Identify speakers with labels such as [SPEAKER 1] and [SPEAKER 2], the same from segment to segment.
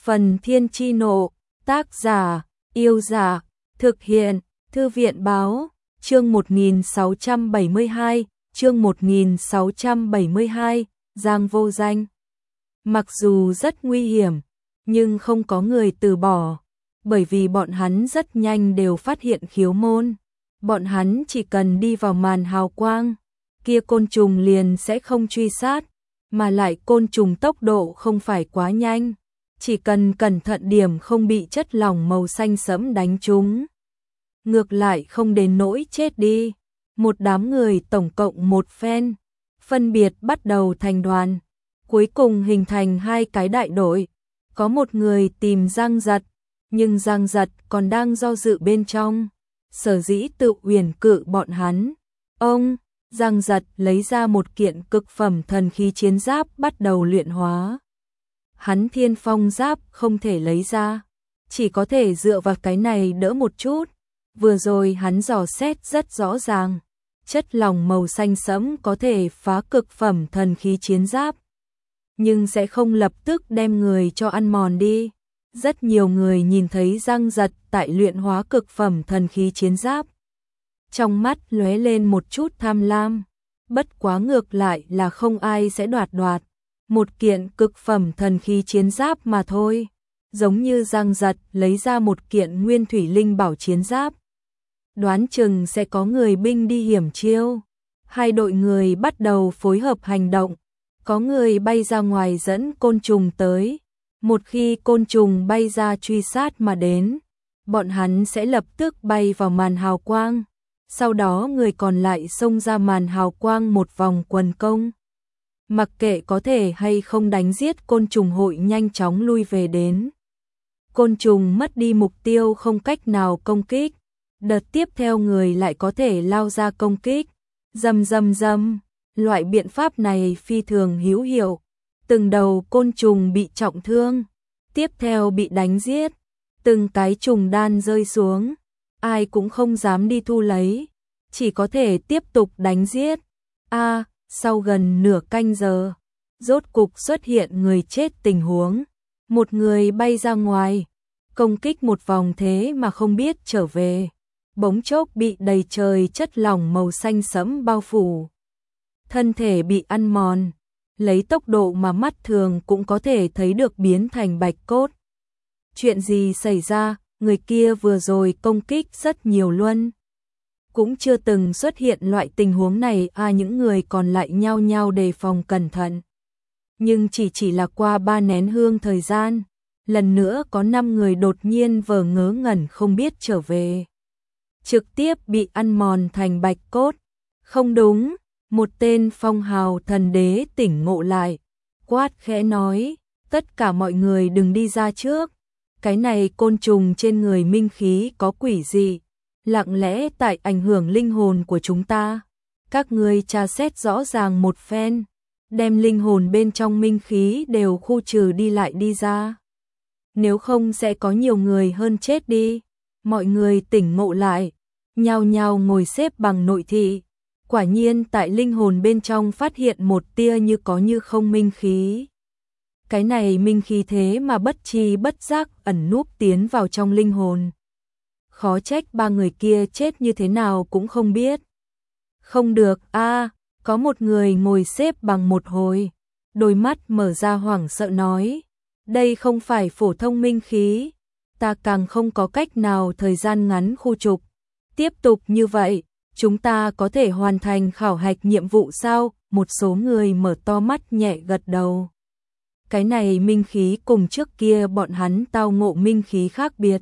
[SPEAKER 1] Phần Thiên Chi Nộ, tác giả, Yêu Giả, thực hiện, Thư viện Báo, chương 1672, Giang Vô Danh. Mặc dù rất nguy hiểm, nhưng không có người từ bỏ, bởi vì bọn hắn rất nhanh đều phát hiện khiếu môn. Bọn hắn chỉ cần đi vào màn hào quang, kia côn trùng liền sẽ không truy sát, mà lại côn trùng tốc độ không phải quá nhanh, chỉ cần cẩn thận điểm không bị chất lỏng màu xanh sẫm đánh trúng. Ngược lại không đến nỗi chết đi. Một đám người tổng cộng một phen, phân biệt bắt đầu thành đoàn, cuối cùng hình thành hai cái đại đội. Có một người tìm Giang Giật, nhưng Giang Giật còn đang do dự bên trong, sở dĩ tự uyển cự bọn hắn. Giang Giật lấy ra một kiện cực phẩm thần khí chiến giáp bắt đầu luyện hóa. Hắn Thiên Phong giáp không thể lấy ra, chỉ có thể dựa vào cái này đỡ một chút. Vừa rồi hắn dò xét rất rõ ràng, chất lỏng màu xanh sẫm có thể phá cực phẩm thần khí chiến giáp, nhưng sẽ không lập tức đem người cho ăn mòn đi. Rất nhiều người nhìn thấy Giang Giật tại luyện hóa cực phẩm thần khí chiến giáp, trong mắt lóe lên một chút tham lam, bất quá ngược lại là không ai sẽ đoạt một kiện cực phẩm thần khí chiến giáp mà thôi. Giống như Giang Giật lấy ra một kiện nguyên thủy linh bảo chiến giáp, đoán chừng sẽ có người binh đi hiểm chiêu. Hai đội người bắt đầu phối hợp hành động, có người bay ra ngoài dẫn côn trùng tới. Một khi côn trùng bay ra truy sát mà đến, bọn hắn sẽ lập tức bay vào màn hào quang, sau đó người còn lại xông ra màn hào quang một vòng quần công. Mặc kệ có thể hay không đánh giết côn trùng hội nhanh chóng lui về đến. Côn trùng mất đi mục tiêu không cách nào công kích, đợt tiếp theo người lại có thể lao ra công kích. Rầm. Loại biện pháp này phi thường hữu hiệu. Từng đầu côn trùng bị trọng thương, tiếp theo bị đánh giết, từng cái trùng đan rơi xuống, ai cũng không dám đi thu lấy, chỉ có thể tiếp tục đánh giết. Sau gần nửa canh giờ, rốt cục xuất hiện người chết tình huống. Một người bay ra ngoài, công kích một vòng thế mà không biết trở về, bỗng chốc bị đầy trời chất lỏng màu xanh sẫm bao phủ. Thân thể bị ăn mòn, lấy tốc độ mà mắt thường cũng có thể thấy được biến thành bạch cốt. Chuyện gì xảy ra? Người kia vừa rồi công kích rất nhiều luôn, cũng chưa từng xuất hiện loại tình huống này. Những người còn lại nhao nhao đề phòng cẩn thận. Nhưng chỉ là qua 3 nén hương thời gian, lần nữa có 5 người đột nhiên vờ ngớ ngẩn không biết trở về, trực tiếp bị ăn mòn thành bạch cốt. Không đúng, một tên phong hào thần đế tỉnh ngộ lại, quát khẽ nói, tất cả mọi người đừng đi ra trước. Cái này côn trùng trên người minh khí có quỷ dị, lặng lẽ tại ảnh hưởng linh hồn của chúng ta. Các ngươi tra xét rõ ràng một phen, đem linh hồn bên trong minh khí đều khu trừ đi lại đi ra. Nếu không sẽ có nhiều người hơn chết đi. Mọi người tỉnh ngộ lại, nhao nhao ngồi xếp bằng nội thị. Quả nhiên tại linh hồn bên trong phát hiện một tia như có như không minh khí. Cái này minh khí thế mà bất tri bất giác ẩn núp tiến vào trong linh hồn. Khó trách 3 người kia chết như thế nào cũng không biết. Không được, có một người ngồi xếp bằng một hồi, đôi mắt mở ra hoảng sợ nói, đây không phải phổ thông minh khí, ta càng không có cách nào thời gian ngắn khu trục. Tiếp tục như vậy, chúng ta có thể hoàn thành khảo hạch nhiệm vụ sao? Một số người mở to mắt nhẹ gật đầu. Cái này minh khí cùng trước kia bọn hắn tao ngộ minh khí khác biệt.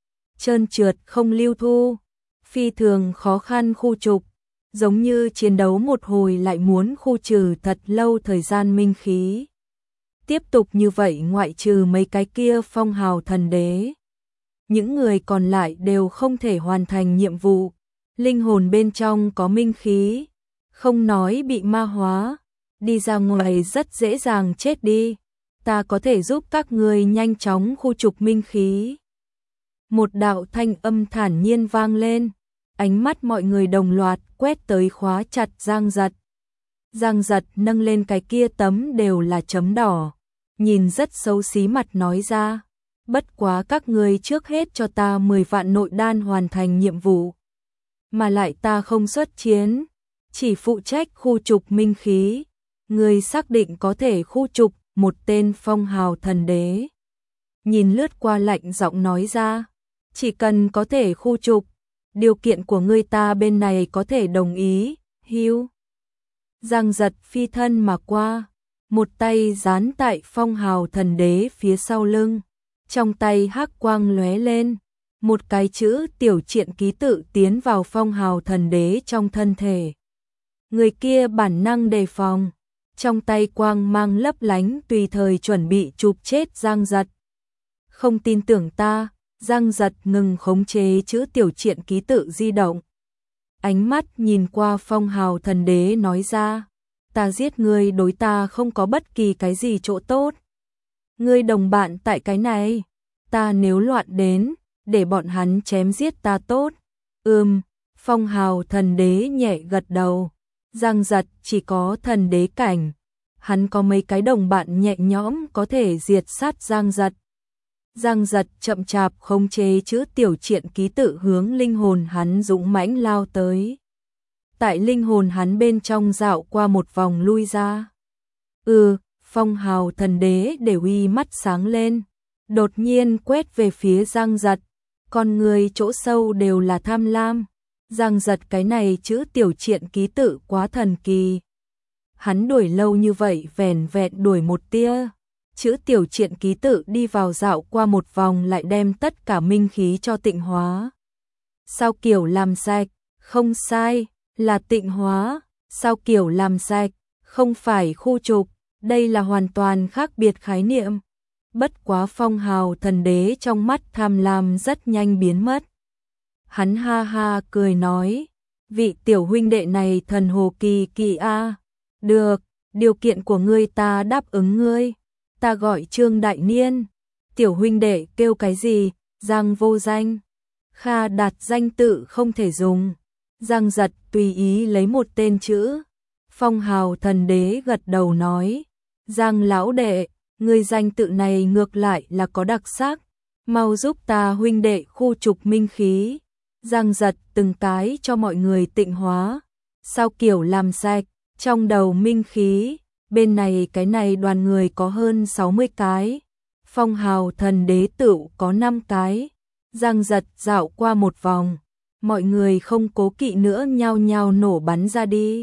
[SPEAKER 1] Trơn trượt không lưu thu, phi thường khó khăn khu trục, giống như chiến đấu một hồi lại muốn khu trừ thật lâu thời gian minh khí. Tiếp tục như vậy ngoại trừ mấy cái kia phong hào thần đế, những người còn lại đều không thể hoàn thành nhiệm vụ. Linh hồn bên trong có minh khí, không nói bị ma hóa, đi ra ngoài rất dễ dàng chết đi. Ta có thể giúp các ngươi nhanh chóng khu trục minh khí. Một đạo thanh âm thản nhiên vang lên, ánh mắt mọi người đồng loạt quét tới khóa chặt Giang Giật. Giang Giật nâng lên cái kia tấm đều là chấm đỏ, nhìn rất xấu xí mặt nói ra, bất quá các ngươi trước hết cho ta 10 vạn nội đan hoàn thành nhiệm vụ. Mà lại ta không xuất chiến, chỉ phụ trách khu trục minh khí. Ngươi xác định có thể khu trục một tên phong hào thần đế. Nhìn lướt qua lạnh giọng nói ra, chỉ cần có thể khu trục, điều kiện của ngươi ta bên này có thể đồng ý, hưu. Giang Giật phi thân mà qua, một tay dán tại phong hào thần đế phía sau lưng, trong tay hắc quang lóe lên, một cái chữ tiểu triện ký tự tiến vào phong hào thần đế trong thân thể. Người kia bản năng đề phòng, trong tay quang mang lấp lánh tùy thời chuẩn bị chụp chết Giang Giật. Không tin tưởng ta, Giang Giật ngừng khống chế chữ tiểu triện ký tự di động. Ánh mắt nhìn qua phong hào thần đế nói ra, ta giết ngươi đối ta không có bất kỳ cái gì chỗ tốt. Ngươi đồng bạn tại cái này, ta nếu loạn đến, để bọn hắn chém giết ta tốt. Phong hào thần đế nhẹ gật đầu. Giang Giật chỉ có thần đế cảnh, hắn có mấy cái đồng bạn nhẹ nhõm có thể diệt sát Giang Giật. Giang Giật chậm chạp khống chế chữ tiểu triện ký tự hướng linh hồn hắn dũng mãnh lao tới. Tại linh hồn hắn bên trong dạo qua một vòng lui ra. Phong hào thần đế để uy mắt sáng lên, đột nhiên quét về phía Giang Giật, con người chỗ sâu đều là tham lam. Giang Giật cái này chữ tiểu triện ký tự quá thần kỳ. Hắn đuổi lâu như vậy vẻn vẹn đuổi một tia. Chữ tiểu triện ký tự đi vào dạo qua một vòng lại đem tất cả minh khí cho tịnh hóa. Sao kiểu làm sạch, không sai, là tịnh hóa. Sao kiểu làm sạch, không phải khu trục, đây là hoàn toàn khác biệt khái niệm. Bất quá phong hào thần đế trong mắt tham lam rất nhanh biến mất. Hắn ha ha cười nói, vị tiểu huynh đệ này thần hồ kỳ kỳ a. Được, điều kiện của ngươi ta đáp ứng ngươi. Ta gọi Trương Đại Niên. Tiểu huynh đệ kêu cái gì? Giang vô danh. Kha đạt danh tự không thể dùng. Giang Giật tùy ý lấy một tên chữ. Phong hào thần đế gật đầu nói, Giang lão đệ, ngươi danh tự này ngược lại là có đặc sắc. Mau giúp ta huynh đệ khu trục minh khí. Giang Giật từng cái cho mọi người tịnh hóa. Sao kiểu làm sạch, trong đầu minh khí, bên này cái này đoàn người có hơn 60 cái. Phong hào thần đế tựu có 5 cái. Giang Giật dạo qua một vòng, mọi người không cố kỵ nữa nhao nhao nổ bắn ra đi.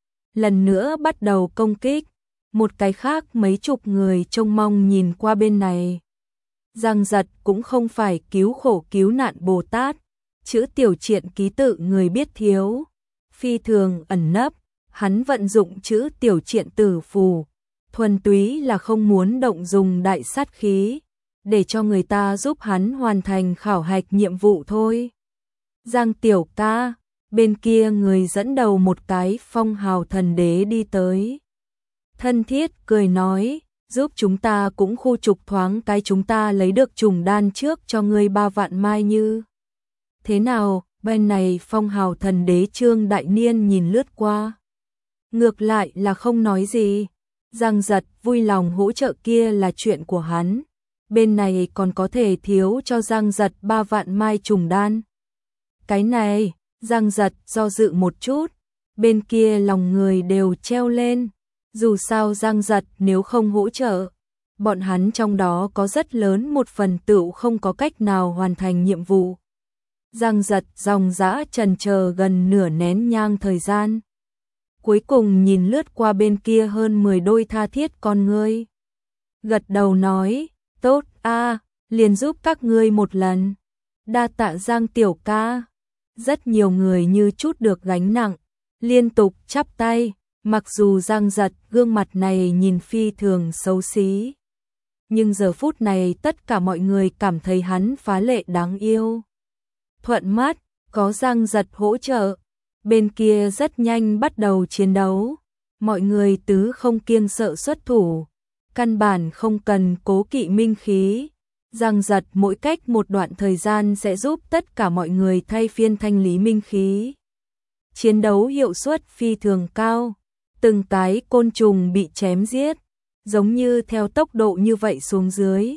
[SPEAKER 1] Lần nữa bắt đầu công kích, một cái khác mấy chục người trông mong nhìn qua bên này. Giang Giật cũng không phải cứu khổ cứu nạn Bồ Tát, chữ tiểu triện ký tự người biết thiếu, phi thường ẩn nấp, hắn vận dụng chữ tiểu triện tử phù, thuần túy là không muốn động dùng đại sát khí, để cho người ta giúp hắn hoàn thành khảo hạch nhiệm vụ thôi. Giang tiểu ca, bên kia người dẫn đầu một cái phong hào thần đế đi tới. Thân thiết cười nói, giúp chúng ta cũng khu trục thoáng cái chúng ta lấy được trùng đan trước cho ngươi 3 vạn mai như. Thế nào, bên này phong hào thần đế Trương Đại Niên nhìn lướt qua. Ngược lại là không nói gì. Giang Giật vui lòng hỗ trợ kia là chuyện của hắn. Bên này còn có thể thiếu cho Giang Giật 3 vạn mai trùng đan. Cái này, Giang Giật do dự một chút. Bên kia lòng người đều treo lên. Dù sao Giang Giật nếu không hỗ trợ, bọn hắn trong đó có rất lớn một phần tựu không có cách nào hoàn thành nhiệm vụ. Giang Giật dòng dã trần chờ gần nửa nén nhang thời gian. Cuối cùng nhìn lướt qua bên kia hơn 10 đôi tha thiết con ngươi. Gật đầu nói, tốt a, liền giúp các ngươi một lần. Đa tạ Giang tiểu ca. Rất nhiều người như chút được gánh nặng, liên tục chắp tay. Mặc dù Giang Giật gương mặt này nhìn phi thường xấu xí, nhưng giờ phút này tất cả mọi người cảm thấy hắn phá lệ đáng yêu. Thuận mắt, có Giang Giật hỗ trợ, bên kia rất nhanh bắt đầu chiến đấu. Mọi người tứ không kiêng sợ xuất thủ, căn bản không cần cố kỵ minh khí. Giang Giật mỗi cách một đoạn thời gian sẽ giúp tất cả mọi người thay phiên thanh lý minh khí. Chiến đấu hiệu suất phi thường cao. Từng cái côn trùng bị chém giết, giống như theo tốc độ như vậy xuống dưới,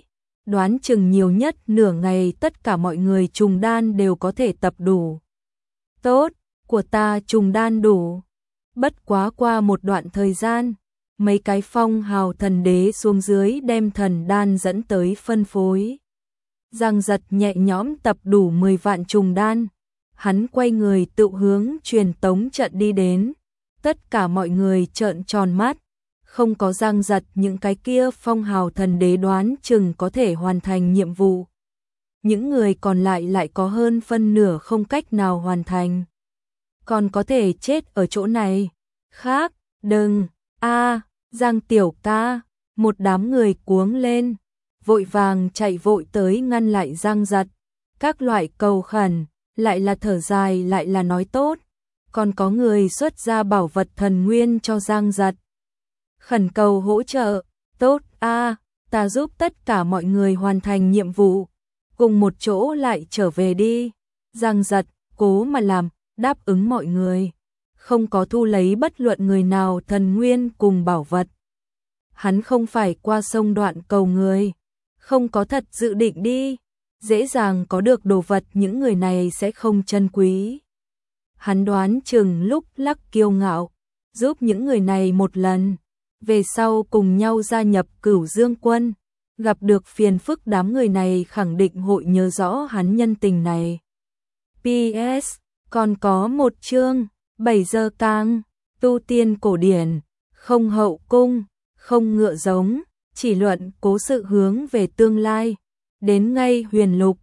[SPEAKER 1] đoán chừng nhiều nhất nửa ngày tất cả mọi người trùng đan đều có thể tập đủ. Tốt, của ta trùng đan đủ. Bất quá qua một đoạn thời gian, mấy cái phong hào thần đế xuống dưới đem thần đan dẫn tới phân phối. Giang Giật nhẹ nhõm tập đủ 10 vạn trùng đan, hắn quay người tự hướng truyền tống trận đi đến. Tất cả mọi người trợn tròn mắt, không có Giang Giật những cái kia phong hào thần đế đoán chừng có thể hoàn thành nhiệm vụ. Những người còn lại có hơn phân nửa không cách nào hoàn thành. Còn có thể chết ở chỗ này. Khác, đừng, Giang tiểu ca, một đám người cuống lên, vội vàng chạy vội tới ngăn lại Giang Giật. Các loại cầu khẩn, lại là thở dài lại là nói tốt. Còn có người xuất ra bảo vật thần nguyên cho Giang Giật. Khẩn cầu hỗ trợ, tốt ta giúp tất cả mọi người hoàn thành nhiệm vụ, cùng một chỗ lại trở về đi. Giang Giật cố mà làm, đáp ứng mọi người, không có thu lấy bất luận người nào thần nguyên cùng bảo vật. Hắn không phải qua sông đoạn cầu người, không có thật dự định đi, dễ dàng có được đồ vật những người này sẽ không trân quý. Hắn đoán chừng lúc lắc kiêu ngạo, giúp những người này một lần, về sau cùng nhau gia nhập Cửu Dương quân, gặp được phiền phức đám người này khẳng định hội nhớ rõ hắn nhân tình này. PS, còn có một chương, 7 giờ càng, tu tiên cổ điển, không hậu cung, không ngựa giống, chỉ luận cố sự hướng về tương lai, đến ngay huyền lục,